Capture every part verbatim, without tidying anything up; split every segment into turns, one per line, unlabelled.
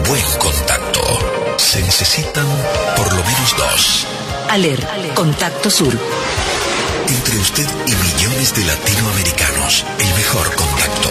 buen contacto. Se necesitan por lo menos dos.
Aler, Contacto Sur.
Entre usted y millones de latinoamericanos, el mejor contacto.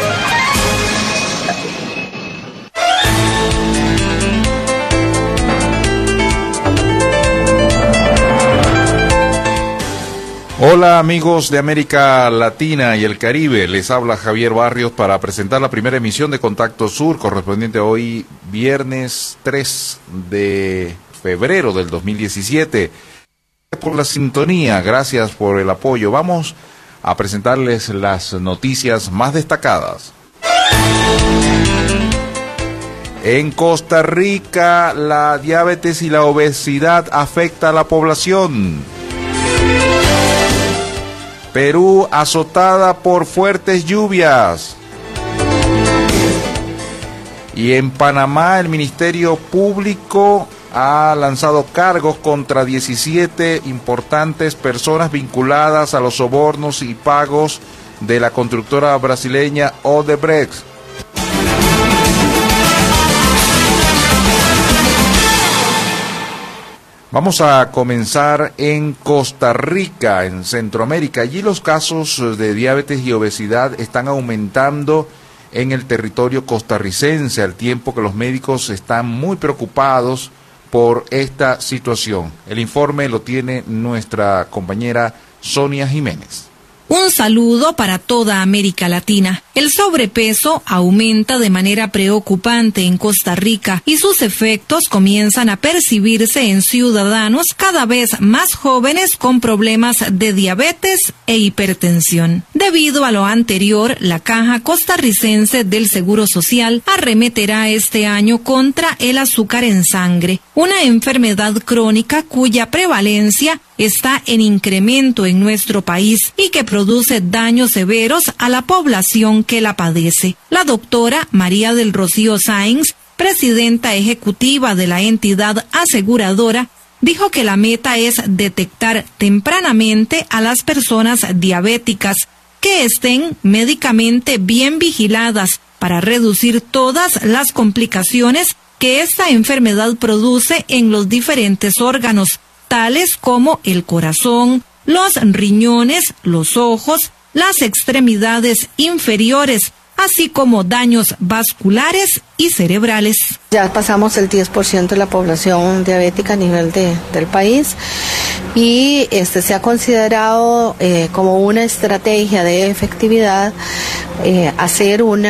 Hola amigos de América Latina y el Caribe, les habla Javier Barrios para presentar la primera emisión de Contacto Sur, correspondiente hoy viernes tres de febrero del dos mil diecisiete. Gracias por la sintonía, gracias por el apoyo. Vamos a presentarles las noticias más destacadas. En Costa Rica, la diabetes y la obesidad afecta a la población. Perú azotada por fuertes lluvias. Y en Panamá el Ministerio Público ha lanzado cargos contra diecisiete importantes personas vinculadas a los sobornos y pagos de la constructora brasileña Odebrecht. Vamos a comenzar en Costa Rica, en Centroamérica. Allí los casos de diabetes y obesidad están aumentando en el territorio costarricense, al tiempo que los médicos están muy preocupados por esta situación. El informe lo tiene nuestra compañera Sonia Jiménez.
Un saludo para toda América Latina. El sobrepeso aumenta de manera preocupante en Costa Rica y sus efectos comienzan a percibirse en ciudadanos cada vez más jóvenes con problemas de diabetes e hipertensión. Debido a lo anterior, la Caja Costarricense del Seguro Social arremeterá este año contra el azúcar en sangre, una enfermedad crónica cuya prevalencia está en incremento en nuestro país y que produce daños severos a la población que la padece. La doctora María del Rocío Sáenz, presidenta ejecutiva de la entidad aseguradora, dijo que la meta es detectar tempranamente a las personas diabéticas que estén médicamente bien vigiladas para reducir todas las complicaciones que esta enfermedad produce en los diferentes órganos, tales como el corazón, los riñones, los ojos, las extremidades inferiores, así como daños vasculares y cerebrales.
Ya pasamos el diez por ciento de la población diabética a nivel de, del país y este se ha considerado eh, como una estrategia de efectividad eh, hacer un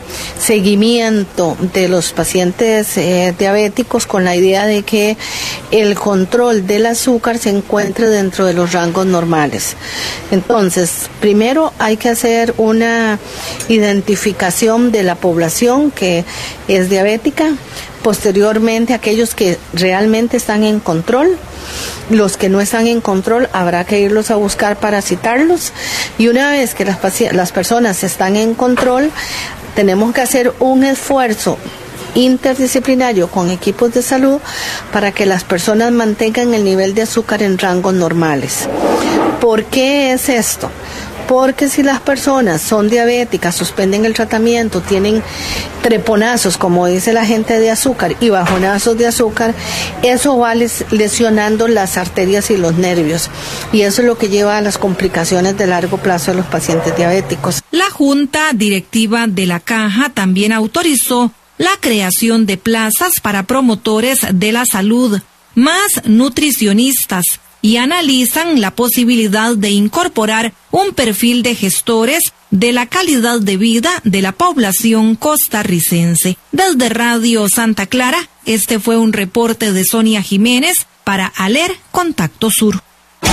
seguimiento de los pacientes eh, diabéticos con la idea de que el control del azúcar se encuentre dentro de los rangos normales. Entonces, primero hay que hacer una identificación de la población que es diabética, posteriormente aquellos que realmente están en control. Los que no están en control habrá que irlos a buscar para citarlos, y una vez que las, las personas están en control, tenemos que hacer un esfuerzo interdisciplinario con equipos de salud para que las personas mantengan el nivel de azúcar en rangos normales. ¿Por qué es esto? Porque si las personas son diabéticas, suspenden el tratamiento, tienen treponazos, como dice la gente de azúcar, y bajonazos de azúcar, eso va lesionando las arterias y los nervios. Y eso es lo que lleva a las complicaciones de largo plazo de los pacientes diabéticos.
La Junta Directiva de la Caja también autorizó la creación de plazas para promotores de la salud, más nutricionistas, y analizan la posibilidad de incorporar un perfil de gestores de la calidad de vida de la población costarricense. Desde Radio Santa Clara, este fue un reporte de Sonia Jiménez para Aler Contacto Sur.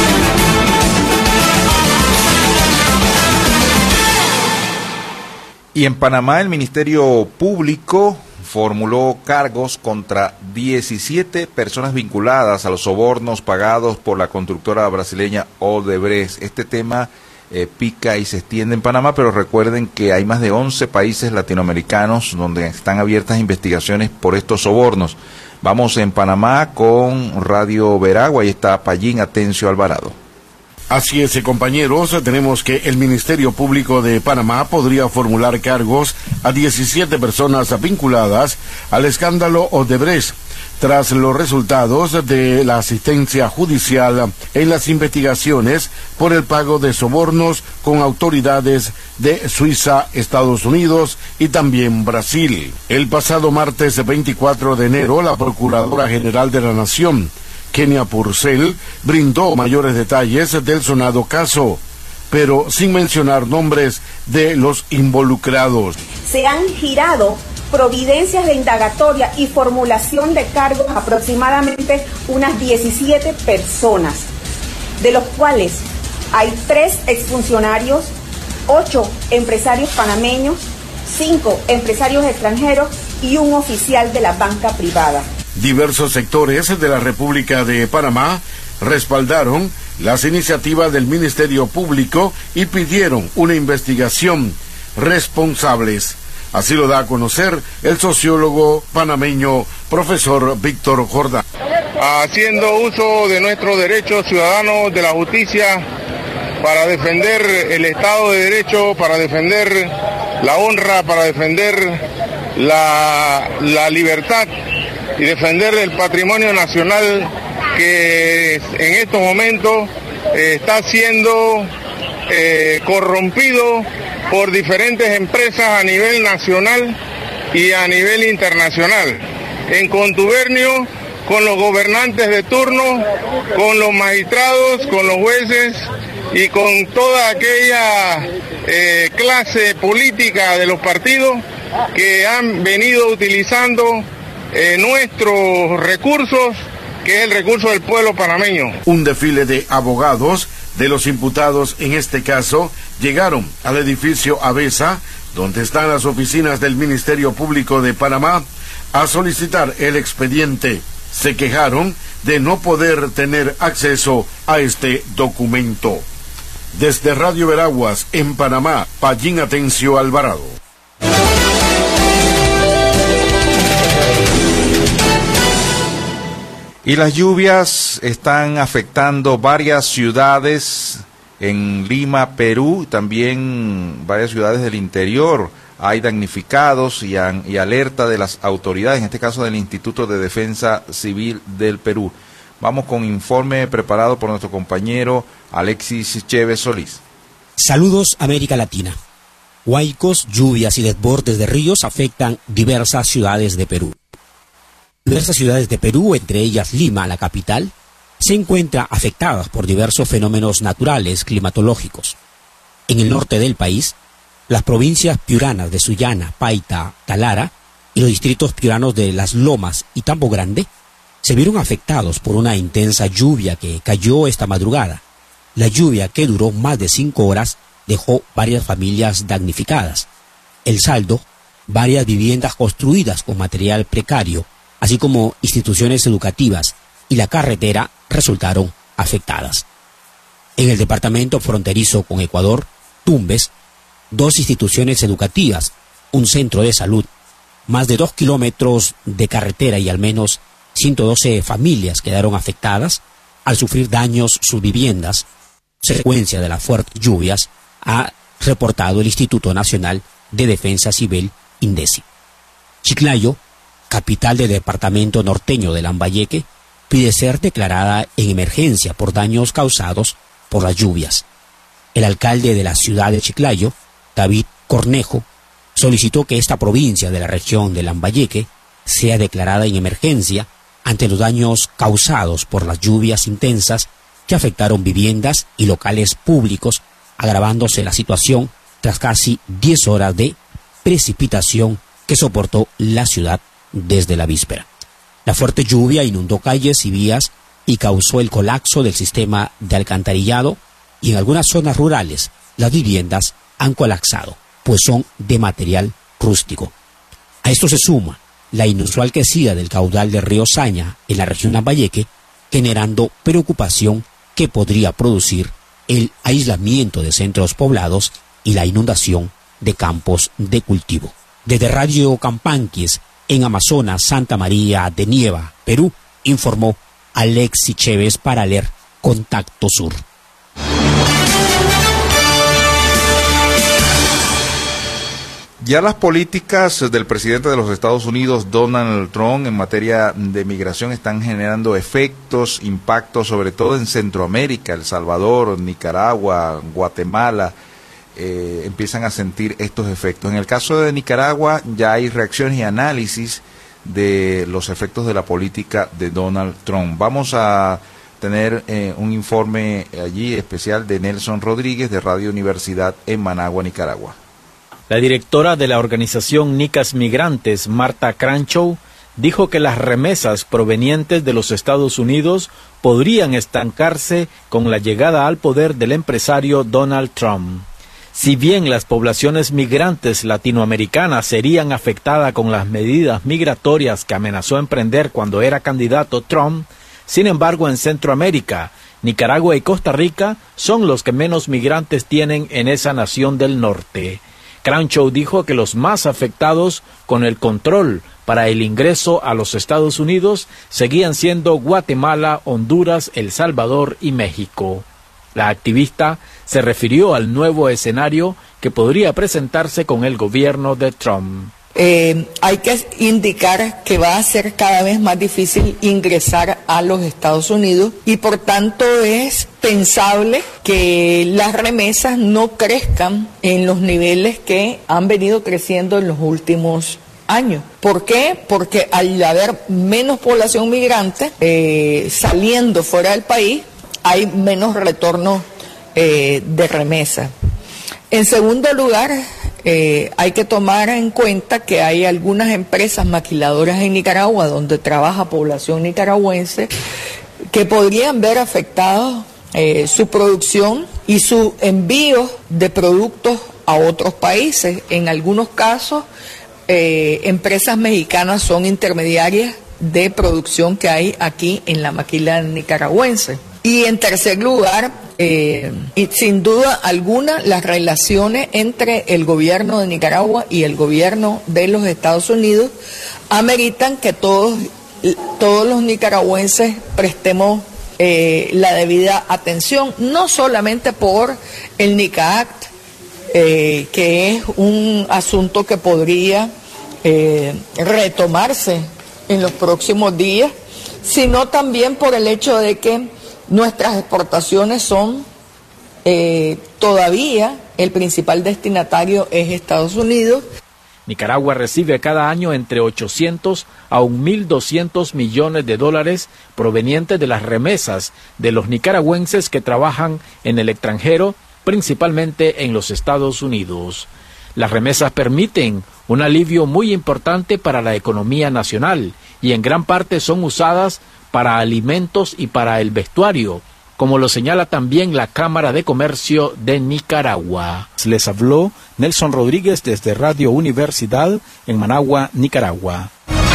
Y en Panamá el Ministerio Público formuló cargos contra diecisiete personas vinculadas a los sobornos pagados por la constructora brasileña Odebrecht. Este tema eh, pica y se extiende en Panamá, pero recuerden que hay más de once países latinoamericanos donde están abiertas investigaciones por estos sobornos. Vamos en Panamá con Radio Veragua, ahí está Payín Atencio Alvarado.
Así es, compañeros, tenemos que el Ministerio Público de Panamá podría formular cargos a diecisiete personas vinculadas al escándalo Odebrecht, tras los resultados de la asistencia judicial en las investigaciones por el pago de sobornos con autoridades de Suiza, Estados Unidos y también Brasil. El pasado martes veinticuatro de enero, la Procuradora General de la Nación, Kenia Purcell, brindó mayores detalles del sonado caso, pero sin mencionar nombres de los involucrados.
Se han girado providencias de indagatoria y formulación de cargos a aproximadamente unas diecisiete personas, de los cuales hay tres exfuncionarios, ocho empresarios panameños, cinco empresarios extranjeros y un oficial de la banca privada.
Diversos sectores de la República de Panamá respaldaron las iniciativas del Ministerio Público y pidieron una investigación responsables. Así lo da a conocer el sociólogo panameño profesor Víctor Jordán.
Haciendo uso de nuestros derechos ciudadanos de la justicia para defender el Estado de Derecho, para defender la honra, para defender la, la libertad y defender el patrimonio nacional que en estos momentos eh, está siendo eh, corrompido por diferentes empresas a nivel nacional y a nivel internacional, en contubernio con los gobernantes de turno, con los magistrados, con los jueces y con toda aquella eh, clase política de los partidos que han venido utilizando eh, nuestros recursos, que es el recurso del pueblo panameño.
Un desfile de abogados de los imputados en este caso llegaron al edificio Avesa, donde están las oficinas del Ministerio Público de Panamá, a solicitar el expediente. Se quejaron de no poder tener acceso a este documento. Desde Radio Veraguas, en Panamá, Pallín Atencio Alvarado.
Y las lluvias están afectando varias ciudades en Lima, Perú, también varias ciudades del interior. Hay damnificados y, an, y alerta de las autoridades, en este caso del Instituto de Defensa Civil del Perú. Vamos con informe preparado por nuestro compañero Alexis Chévez Solís.
Saludos, América Latina. Huaicos, lluvias y desbordes de ríos afectan diversas ciudades de Perú. Diversas ciudades de Perú, entre ellas Lima, la capital, se encuentran afectadas por diversos fenómenos naturales climatológicos. En el norte del país, las provincias piuranas de Sullana, Paita, Talara y los distritos piuranos de Las Lomas y Tambo Grande se vieron afectados por una intensa lluvia que cayó esta madrugada. La lluvia, que duró más de cinco horas, dejó varias familias damnificadas. El saldo, varias viviendas construidas con material precario, así como instituciones educativas y la carretera resultaron afectadas. En el departamento fronterizo con Ecuador, Tumbes, dos instituciones educativas, un centro de salud, más de dos kilómetros de carretera y al menos ciento doce familias quedaron afectadas al sufrir daños sus viviendas, consecuencia de las fuertes lluvias, ha reportado el Instituto Nacional de Defensa Civil, INDECI. Chiclayo, capital del departamento norteño de Lambayeque, pide ser declarada en emergencia por daños causados por las lluvias. El alcalde de la ciudad de Chiclayo, David Cornejo, solicitó que esta provincia de la región de Lambayeque sea declarada en emergencia ante los daños causados por las lluvias intensas que afectaron viviendas y locales públicos, agravándose la situación tras casi diez horas de precipitación que soportó la ciudad desde la víspera. La fuerte lluvia inundó calles y vías y causó el colapso del sistema de alcantarillado, y en algunas zonas rurales las viviendas han colapsado, pues son de material rústico. A esto se suma la inusual crecida del caudal del río Saña en la región Lambayeque, generando preocupación que podría producir el aislamiento de centros poblados y la inundación de campos de cultivo. Desde Radio Campanquis, en Amazonas, Santa María de Nieva, Perú, informó Alexis Chévez para leer Contacto Sur.
Ya las políticas del presidente de los Estados Unidos, Donald Trump, en materia de migración están generando efectos, impactos, sobre todo en Centroamérica, El Salvador, Nicaragua, Guatemala, eh, empiezan a sentir estos efectos. En el caso de Nicaragua ya hay reacciones y análisis de los efectos de la política de Donald Trump. Vamos a tener eh, un informe allí especial de Nelson Rodríguez de Radio Universidad en Managua, Nicaragua.
La directora de la organización Nicas Migrantes, Marta Crenshaw, dijo que las remesas provenientes de los Estados Unidos podrían estancarse con la llegada al poder del empresario Donald Trump. Si bien las poblaciones migrantes latinoamericanas serían afectadas con las medidas migratorias que amenazó emprender cuando era candidato Trump, sin embargo en Centroamérica, Nicaragua y Costa Rica son los que menos migrantes tienen en esa nación del norte. Crenshaw dijo que los más afectados con el control para el ingreso a los Estados Unidos seguían siendo Guatemala, Honduras, El Salvador y México. La activista se refirió al nuevo escenario que podría presentarse con el gobierno de Trump.
Eh, hay que indicar que va a ser cada vez más difícil ingresar a los Estados Unidos y por tanto es pensable que las remesas no crezcan en los niveles que han venido creciendo en los últimos años. ¿Por qué? Porque al haber menos población migrante eh, saliendo fuera del país, hay menos retorno eh, de remesas. En segundo lugar, eh, hay que tomar en cuenta que hay algunas empresas maquiladoras en Nicaragua donde trabaja población nicaragüense que podrían ver afectados eh, su producción y su envío de productos a otros países. En algunos casos, eh, empresas mexicanas son intermediarias de producción que hay aquí en la maquila nicaragüense. Y en tercer lugar, eh, y sin duda alguna, las relaciones entre el gobierno de Nicaragua y el gobierno de los Estados Unidos ameritan que todos, todos los nicaragüenses prestemos eh, la debida atención, no solamente por el NICA Act, eh, que es un asunto que podría eh, retomarse en los próximos días, sino también por el hecho de que nuestras exportaciones son eh, todavía el principal destinatario es Estados Unidos.
Nicaragua recibe cada año entre ochocientos a mil doscientos millones de dólares provenientes de las remesas de los nicaragüenses que trabajan en el extranjero, principalmente en los Estados Unidos. Las remesas permiten un alivio muy importante para la economía nacional y en gran parte son usadas para alimentos y para el vestuario, como lo señala también la Cámara de Comercio de Nicaragua. Les habló Nelson Rodríguez desde Radio Universidad en Managua, Nicaragua.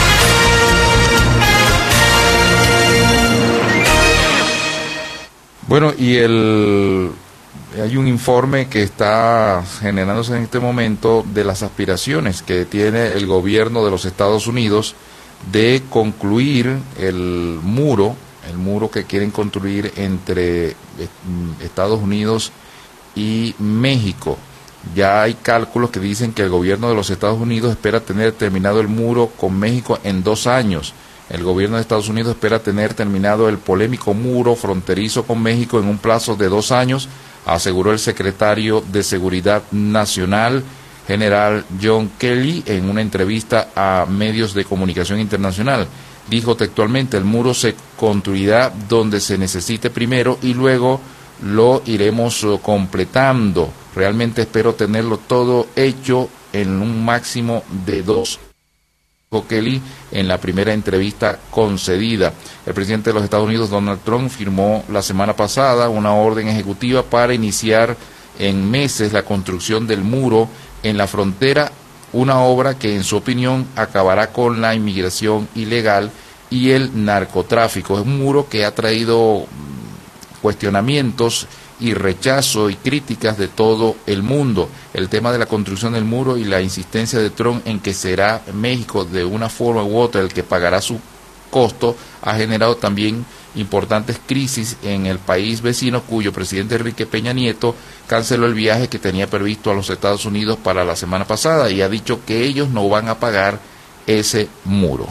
Bueno, y el hay un informe que está generándose en este momento de las aspiraciones que tiene el gobierno de los Estados Unidos de concluir el muro, el muro que quieren construir entre Estados Unidos y México. Ya hay cálculos que dicen que el gobierno de los Estados Unidos espera tener terminado el muro con México en dos años. El gobierno de Estados Unidos espera tener terminado el polémico muro fronterizo con México en un plazo de dos años, aseguró el secretario de Seguridad Nacional, general John Kelly, en una entrevista a medios de comunicación internacional. Dijo textualmente: el muro se construirá donde se necesite primero y luego lo iremos completando. Realmente espero tenerlo todo hecho en un máximo de dos. Dijo Kelly en la primera entrevista concedida. El presidente de los Estados Unidos, Donald Trump, firmó la semana pasada una orden ejecutiva para iniciar en meses la construcción del muro en la frontera, una obra que en su opinión acabará con la inmigración ilegal y el narcotráfico. Es un muro que ha traído cuestionamientos y rechazo y críticas de todo el mundo. El tema de la construcción del muro y la insistencia de Trump en que será México de una forma u otra el que pagará su costo ha generado también importantes crisis en el país vecino, cuyo presidente Enrique Peña Nieto canceló el viaje que tenía previsto a los Estados Unidos para la semana pasada y ha dicho que ellos no van a pagar ese muro.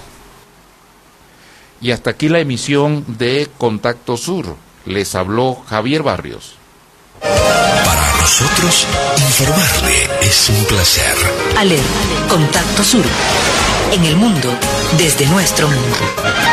Y hasta aquí la emisión de Contacto Sur. Les habló Javier Barrios.
Para nosotros, informarle es un placer.
ALER, Contacto Sur. En el mundo, desde nuestro mundo.